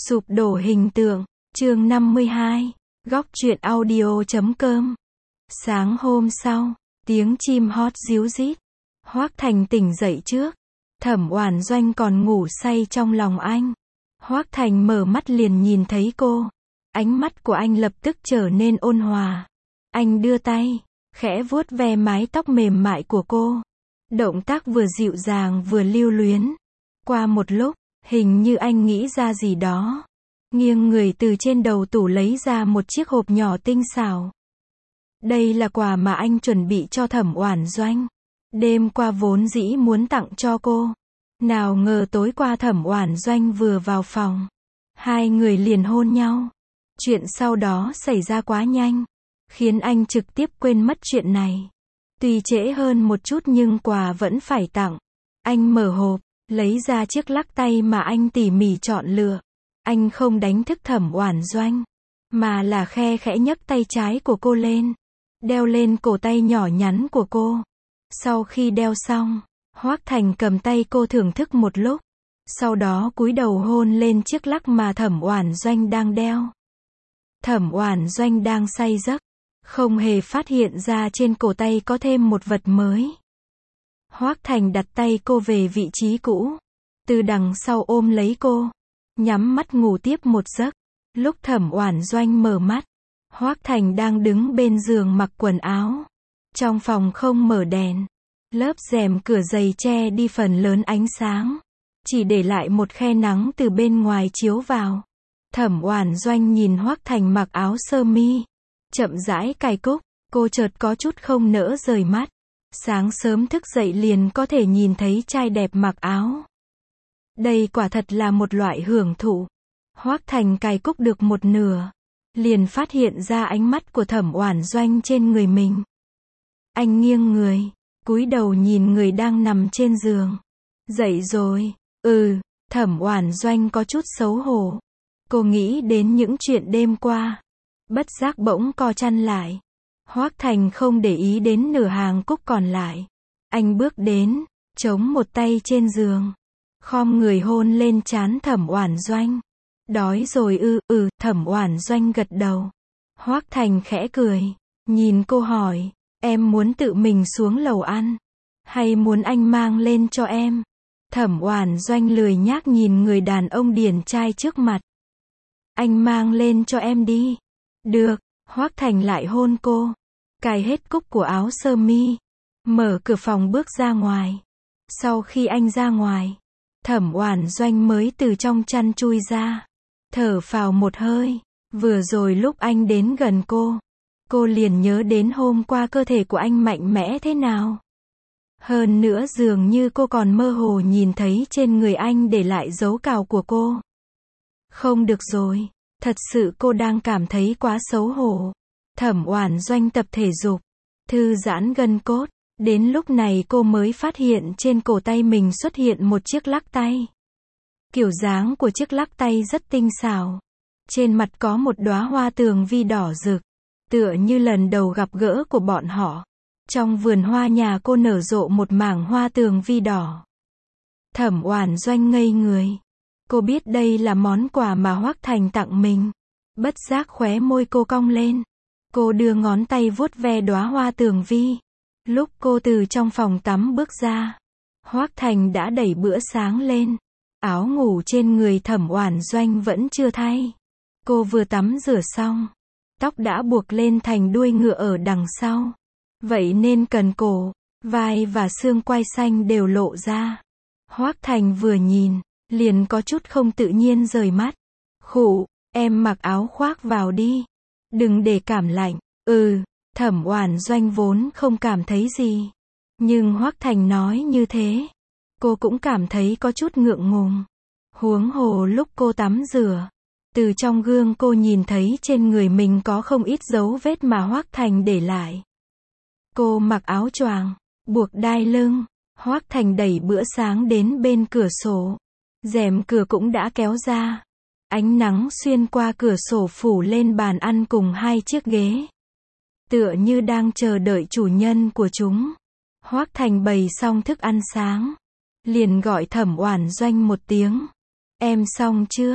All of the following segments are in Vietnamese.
Sụp đổ hình tượng, chương 52, góc truyện audio.com. Sáng hôm sau, tiếng chim hót ríu rít. Hoác Thành tỉnh dậy trước. Thẩm Oản Doanh còn ngủ say trong lòng anh. Hoác Thành mở mắt liền nhìn thấy cô. Ánh mắt của anh lập tức trở nên ôn hòa. Anh đưa tay, khẽ vuốt ve mái tóc mềm mại của cô. Động tác vừa dịu dàng vừa lưu luyến. Qua một lúc, hình như anh nghĩ ra gì đó. Nghiêng người từ trên đầu tủ lấy ra một chiếc hộp nhỏ tinh xảo. Đây là quà mà anh chuẩn bị cho Thẩm Oản Doanh. Đêm qua vốn dĩ muốn tặng cho cô. Nào ngờ tối qua Thẩm Oản Doanh vừa vào phòng. Hai người liền hôn nhau. Chuyện sau đó xảy ra quá nhanh. Khiến anh trực tiếp quên mất chuyện này. Tuy trễ hơn một chút nhưng quà vẫn phải tặng. Anh mở hộp, lấy ra chiếc lắc tay mà anh tỉ mỉ chọn lựa. Anh không đánh thức Thẩm Oản Doanh, mà là khe khẽ nhấc tay trái của cô lên, đeo lên cổ tay nhỏ nhắn của cô. Sau khi đeo xong, Hoác Thành cầm tay cô thưởng thức một lúc, sau đó cúi đầu hôn lên chiếc lắc mà Thẩm Oản Doanh đang đeo. Thẩm Oản Doanh đang say giấc, không hề phát hiện ra trên cổ tay có thêm một vật mới. Hoác Thành đặt tay cô về vị trí cũ, từ đằng sau ôm lấy cô, nhắm mắt ngủ tiếp một giấc. Lúc Thẩm Oản Doanh mở mắt, Hoác Thành đang đứng bên giường mặc quần áo. Trong phòng không mở đèn, lớp rèm cửa dày che đi phần lớn ánh sáng, chỉ để lại một khe nắng từ bên ngoài chiếu vào. Thẩm Oản Doanh nhìn Hoác Thành mặc áo sơ mi, chậm rãi cài cúc, cô chợt có chút không nỡ rời mắt. Sáng sớm thức dậy liền có thể nhìn thấy trai đẹp mặc áo. Đây quả thật là một loại hưởng thụ. Hoác Thành cài cúc được một nửa, liền phát hiện ra ánh mắt của Thẩm Oản Doanh trên người mình. Anh nghiêng người, cúi đầu nhìn người đang nằm trên giường. Dậy rồi? Thẩm Oản Doanh có chút xấu hổ. Cô nghĩ đến những chuyện đêm qua, bất giác bỗng co chăn lại. Hoác Thành không để ý đến nửa hàng cúc còn lại. Anh bước đến, chống một tay trên giường, khom người hôn lên trán Thẩm Oản Doanh. Đói rồi Thẩm Oản Doanh gật đầu. Hoác Thành khẽ cười, nhìn cô hỏi, em muốn tự mình xuống lầu ăn, hay muốn anh mang lên cho em? Thẩm Oản Doanh lười nhác nhìn người đàn ông điển trai trước mặt. Anh mang lên cho em đi. Được. Hoác Thành lại hôn cô, cài hết cúc của áo sơ mi, mở cửa phòng bước ra ngoài. Sau khi anh ra ngoài, Thẩm Oản Doanh mới từ trong chăn chui ra, thở phào một hơi. Vừa rồi lúc anh đến gần cô liền nhớ đến hôm qua cơ thể của anh mạnh mẽ thế nào. Hơn nữa dường như cô còn mơ hồ nhìn thấy trên người anh để lại dấu cào của cô. Không được rồi, thật sự cô đang cảm thấy quá xấu hổ. Thẩm Oản Doanh tập thể dục, thư giãn gân cốt. Đến lúc này cô mới phát hiện trên cổ tay mình xuất hiện một chiếc lắc tay. Kiểu dáng của chiếc lắc tay rất tinh xảo. Trên mặt có một đóa hoa tường vi đỏ rực, tựa như lần đầu gặp gỡ của bọn họ. Trong vườn hoa nhà cô nở rộ một mảng hoa tường vi đỏ. Thẩm Oản Doanh ngây người. Cô biết đây là món quà mà Hoác Thành tặng mình. Bất giác khóe môi cô cong lên. Cô đưa ngón tay vuốt ve đóa hoa tường vi. Lúc cô từ trong phòng tắm bước ra, Hoác Thành đã đẩy bữa sáng lên. Áo ngủ trên người Thẩm Oản Doanh vẫn chưa thay. Cô vừa tắm rửa xong, tóc đã buộc lên thành đuôi ngựa ở đằng sau. Vậy nên cần cổ, vai và xương quai xanh đều lộ ra. Hoác Thành vừa nhìn, liền có chút không tự nhiên rời mắt. Khụ, em mặc áo khoác vào đi. Đừng để cảm lạnh. Thẩm Oản Doanh vốn không cảm thấy gì. Nhưng Hoác Thành nói như thế, cô cũng cảm thấy có chút ngượng ngùng. Huống hồ lúc cô tắm rửa, từ trong gương cô nhìn thấy trên người mình có không ít dấu vết mà Hoác Thành để lại. Cô mặc áo choàng, buộc đai lưng. Hoác Thành đẩy bữa sáng đến bên cửa sổ. Rèm cửa cũng đã kéo ra. Ánh nắng xuyên qua cửa sổ phủ lên bàn ăn cùng hai chiếc ghế. Tựa như đang chờ đợi chủ nhân của chúng. Hoác Thành bày xong thức ăn sáng, liền gọi Thẩm Oản Doanh một tiếng. Em xong chưa?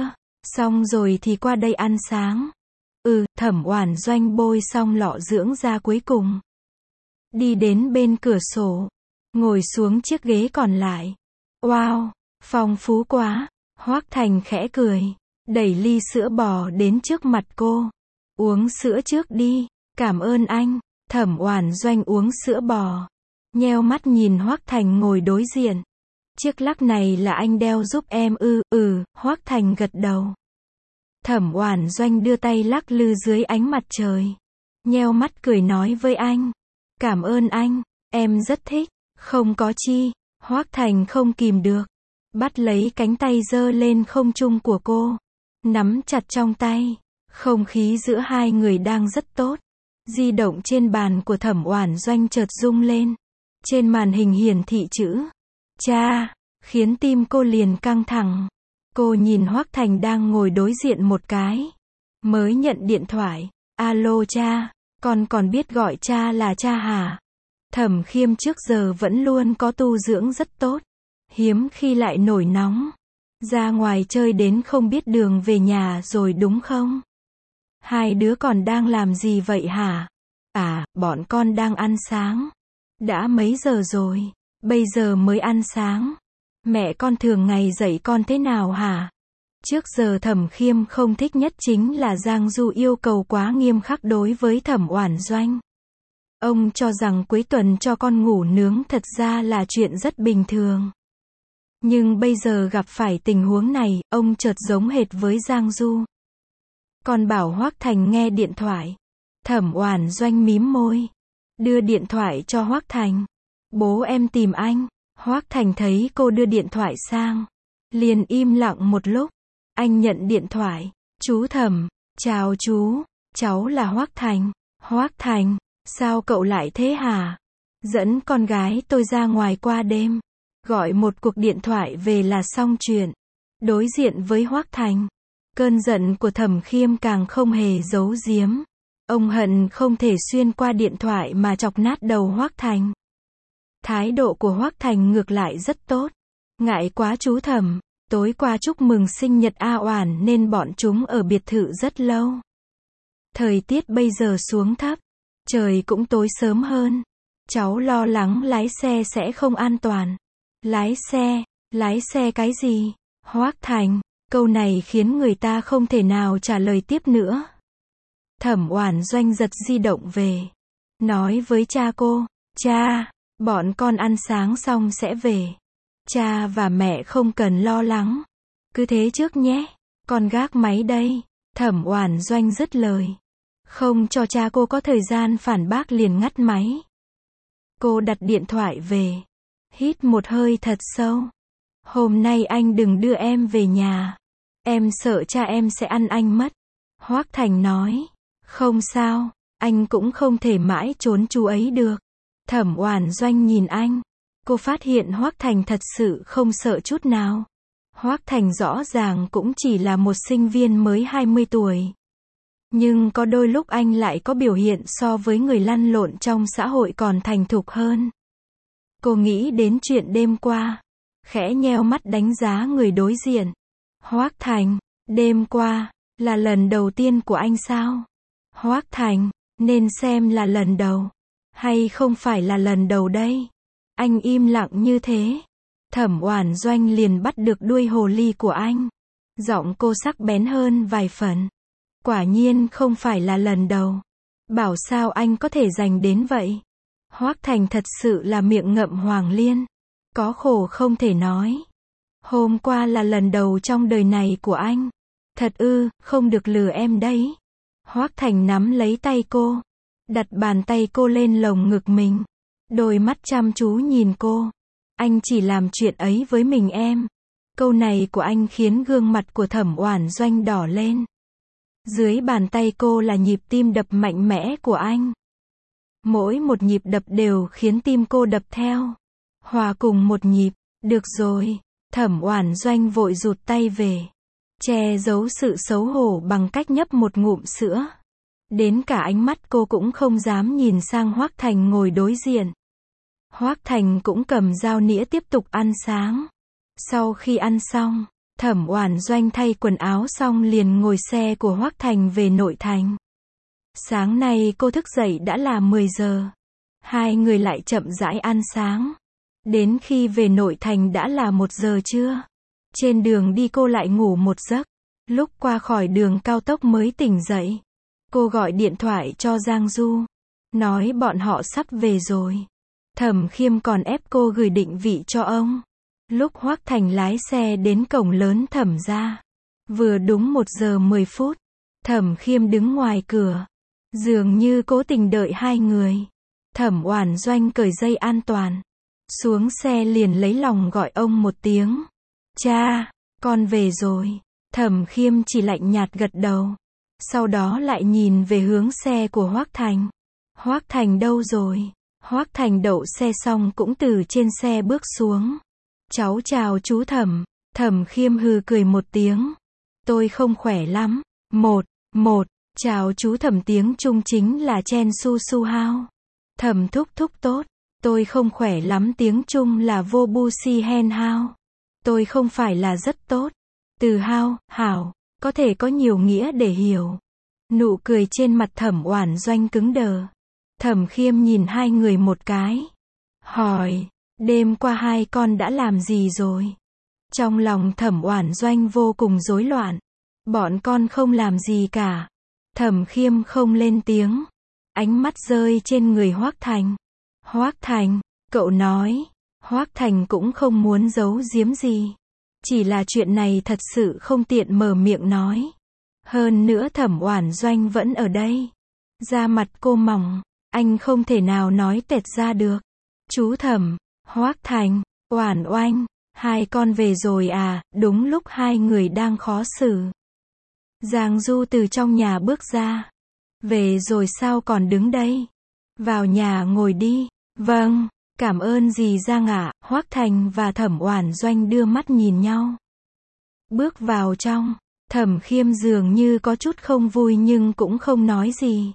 Xong rồi thì qua đây ăn sáng. Thẩm Oản Doanh bôi xong lọ dưỡng da cuối cùng. Đi đến bên cửa sổ. Ngồi xuống chiếc ghế còn lại. Wow, phong phú quá. Hoắc Thành khẽ cười. Đẩy ly sữa bò đến trước mặt cô. Uống sữa trước đi. Cảm ơn anh. Thẩm Oản Doanh uống sữa bò. Nheo mắt nhìn Hoắc Thành ngồi đối diện. Chiếc lắc này là anh đeo giúp em ư? Hoắc Thành gật đầu. Thẩm Oản Doanh đưa tay lắc lư dưới ánh mặt trời. Nheo mắt cười nói với anh. Cảm ơn anh, em rất thích. Không có chi. Hoắc Thành không kìm được. Bắt lấy cánh tay giơ lên không trung của cô. Nắm chặt trong tay. Không khí giữa hai người đang rất tốt. Di động trên bàn của Thẩm Oản Doanh chợt rung lên. Trên màn hình hiển thị chữ cha, khiến tim cô liền căng thẳng. Cô nhìn Hoắc Thành đang ngồi đối diện một cái. Mới nhận điện thoại. Alo cha, con còn biết gọi cha là cha hả? Thẩm Khiêm trước giờ vẫn luôn có tu dưỡng rất tốt. Hiếm khi lại nổi nóng. Ra ngoài chơi đến không biết đường về nhà rồi đúng không? Hai đứa còn đang làm gì vậy hả? Bọn con đang ăn sáng. Đã mấy giờ rồi? Bây giờ mới ăn sáng. Mẹ con thường ngày dạy con thế nào hả? Trước giờ Thẩm Khiêm không thích nhất chính là Giang Du yêu cầu quá nghiêm khắc đối với Thẩm Oản Doanh. Ông cho rằng cuối tuần cho con ngủ nướng thật ra là chuyện rất bình thường. Nhưng bây giờ gặp phải tình huống này, ông chợt giống hệt với Giang Du. Con bảo Hoắc Thành nghe điện thoại. Thẩm Oản Doanh mím môi. Đưa điện thoại cho Hoắc Thành. Bố em tìm anh. Hoắc Thành thấy cô đưa điện thoại sang. Liền im lặng một lúc. Anh nhận điện thoại. Chú Thẩm. Chào chú. Cháu là Hoắc Thành. Hoắc Thành. Sao cậu lại thế hả? Dẫn con gái tôi ra ngoài qua đêm. Gọi một cuộc điện thoại về là xong chuyện. Đối diện với Hoắc Thành. Cơn giận của Thẩm Khiêm càng không hề giấu giếm. Ông hận không thể xuyên qua điện thoại mà chọc nát đầu Hoắc Thành. Thái độ của Hoắc Thành ngược lại rất tốt. Ngại quá chú Thẩm, tối qua chúc mừng sinh nhật A Oản nên bọn chúng ở biệt thự rất lâu. Thời tiết bây giờ xuống thấp, trời cũng tối sớm hơn. Cháu lo lắng lái xe sẽ không an toàn. Lái xe cái gì? Hoắc Thành, câu này khiến người ta không thể nào trả lời tiếp nữa. Thẩm Oản Doanh giật di động về. Nói với cha cô, cha, bọn con ăn sáng xong sẽ về. Cha và mẹ không cần lo lắng. Cứ thế trước nhé, con gác máy đây. Thẩm Oản Doanh dứt lời. Không cho cha cô có thời gian phản bác liền ngắt máy. Cô đặt điện thoại về. Hít một hơi thật sâu. Hôm nay anh đừng đưa em về nhà. Em sợ cha em sẽ ăn anh mất. Hoắc Thành nói. Không sao, anh cũng không thể mãi trốn chú ấy được. Thẩm Oản Doanh nhìn anh. Cô phát hiện Hoắc Thành thật sự không sợ chút nào. Hoắc Thành rõ ràng cũng chỉ là một sinh viên mới 20 tuổi. Nhưng có đôi lúc anh lại có biểu hiện so với người lăn lộn trong xã hội còn thành thục hơn. Cô nghĩ đến chuyện đêm qua. Khẽ nheo mắt đánh giá người đối diện. Hoắc Thành, đêm qua, là lần đầu tiên của anh sao? Hoắc Thành, nên xem là lần đầu. Hay không phải là lần đầu đây? Anh im lặng như thế. Thẩm Oản Doanh liền bắt được đuôi hồ ly của anh. Giọng cô sắc bén hơn vài phần. Quả nhiên không phải là lần đầu. Bảo sao anh có thể dành đến vậy? Hoắc Thành thật sự là miệng ngậm hoàng liên. Có khổ không thể nói. Hôm qua là lần đầu trong đời này của anh. Thật ư, không được lừa em đấy. Hoắc Thành nắm lấy tay cô. Đặt bàn tay cô lên lồng ngực mình. Đôi mắt chăm chú nhìn cô. Anh chỉ làm chuyện ấy với mình em. Câu này của anh khiến gương mặt của Thẩm Oản Doanh đỏ lên. Dưới bàn tay cô là nhịp tim đập mạnh mẽ của anh. Mỗi một nhịp đập đều khiến tim cô đập theo. Hòa cùng một nhịp. Được rồi. Thẩm Oản Doanh vội rụt tay về. Che giấu sự xấu hổ bằng cách nhấp một ngụm sữa. Đến cả ánh mắt cô cũng không dám nhìn sang Hoắc Thành ngồi đối diện. Hoắc Thành cũng cầm dao nĩa tiếp tục ăn sáng. Sau khi ăn xong, Thẩm Oản Doanh thay quần áo xong liền ngồi xe của Hoắc Thành về nội thành. Sáng nay cô thức dậy đã là 10 giờ. Hai người lại chậm rãi ăn sáng. Đến khi về nội thành đã là 1 giờ trưa. Trên đường đi cô lại ngủ một giấc. Lúc qua khỏi đường cao tốc mới tỉnh dậy. Cô gọi điện thoại cho Giang Du. Nói bọn họ sắp về rồi. Thẩm Khiêm còn ép cô gửi định vị cho ông. Lúc Hoắc Thành lái xe đến cổng lớn Thẩm gia. Vừa đúng 1 giờ 10 phút. Thẩm Khiêm đứng ngoài cửa. Dường như cố tình đợi hai người. Thẩm Oản Doanh cởi dây an toàn. Xuống xe liền lấy lòng gọi ông một tiếng. Cha, con về rồi. Thẩm Khiêm chỉ lạnh nhạt gật đầu. Sau đó lại nhìn về hướng xe của Hoắc Thành. Hoắc Thành đâu rồi? Hoắc Thành đậu xe xong cũng từ trên xe bước xuống. Cháu chào chú Thẩm. Thẩm Khiêm hừ cười một tiếng. Tôi không khỏe lắm. Một, chào chú Thẩm tiếng Trung chính là Chen Su Su Hao. Thẩm thúc thúc tốt. Tôi không khỏe lắm tiếng Trung là Vô Bu Si Hen Hao. Tôi không phải là rất tốt. Từ hao, hảo, có thể có nhiều nghĩa để hiểu. Nụ cười trên mặt Thẩm Oản Doanh cứng đờ. Thẩm Khiêm nhìn hai người một cái. Hỏi, đêm qua hai con đã làm gì rồi? Trong lòng Thẩm Oản Doanh vô cùng rối loạn. Bọn con không làm gì cả. Thẩm Khiêm không lên tiếng. Ánh mắt rơi trên người Hoắc Thành. Hoắc Thành, cậu nói. Hoắc Thành cũng không muốn giấu giếm gì. Chỉ là chuyện này thật sự không tiện mở miệng nói. Hơn nữa Thẩm Oản Doanh vẫn ở đây. Da mặt cô mỏng, anh không thể nào nói tẹt ra được. Chú Thẩm, Hoắc Thành, Oản Oanh, hai con về rồi à? Đúng lúc hai người đang khó xử. Giang Du từ trong nhà bước ra. Về rồi sao còn đứng đây? Vào nhà ngồi đi. Vâng, cảm ơn dì Giang ạ. Hoắc Thành và Thẩm Oản Doanh đưa mắt nhìn nhau. Bước vào trong, Thẩm Khiêm dường như có chút không vui nhưng cũng không nói gì.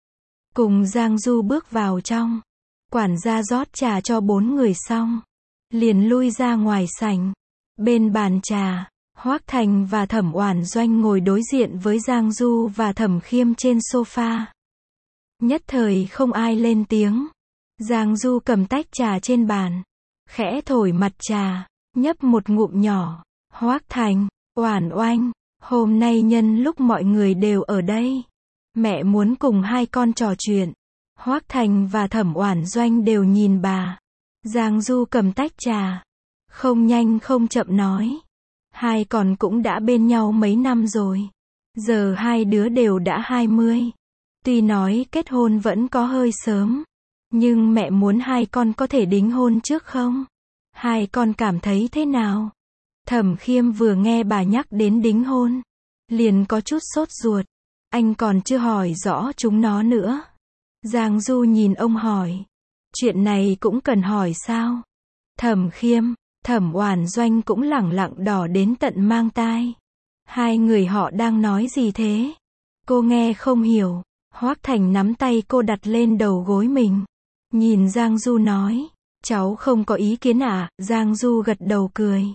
Cùng Giang Du bước vào trong. Quản gia rót trà cho 4 người xong. Liền lui ra ngoài sảnh. Bên bàn trà, Hoắc Thành và Thẩm Oản Doanh ngồi đối diện với Giang Du và Thẩm Khiêm trên sofa. Nhất thời không ai lên tiếng. Giang Du cầm tách trà trên bàn. Khẽ thổi mặt trà. Nhấp một ngụm nhỏ. Hoắc Thành, Oản Oanh, hôm nay nhân lúc mọi người đều ở đây. Mẹ muốn cùng hai con trò chuyện. Hoắc Thành và Thẩm Oản Doanh đều nhìn bà. Giang Du cầm tách trà. Không nhanh không chậm nói. Hai con cũng đã bên nhau mấy năm rồi. Giờ hai đứa đều đã 20. Tuy nói kết hôn vẫn có hơi sớm. Nhưng mẹ muốn hai con có thể đính hôn trước không? Hai con cảm thấy thế nào? Thẩm Khiêm vừa nghe bà nhắc đến đính hôn. Liền có chút sốt ruột. Anh còn chưa hỏi rõ chúng nó nữa. Giang Du nhìn ông hỏi. Chuyện này cũng cần hỏi sao? Thẩm Khiêm, Thẩm Oản Doanh cũng lẳng lặng đỏ đến tận mang tai. Hai người họ đang nói gì thế? Cô nghe không hiểu. Hoắc Thành nắm tay cô đặt lên đầu gối mình. Nhìn Giang Du nói. Cháu không có ý kiến à? Giang Du gật đầu cười.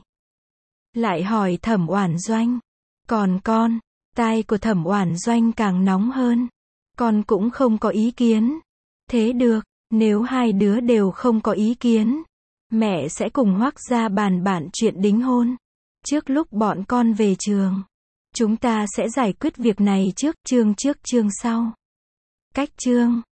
Lại hỏi Thẩm Oản Doanh. Còn con? Tai của Thẩm Oản Doanh càng nóng hơn. Con cũng không có ý kiến. Thế được, nếu hai đứa đều không có ý kiến, mẹ sẽ cùng Hoắc gia bàn chuyện đính hôn. Trước lúc bọn con về trường, chúng ta sẽ giải quyết việc này trước chương sau. Cách chương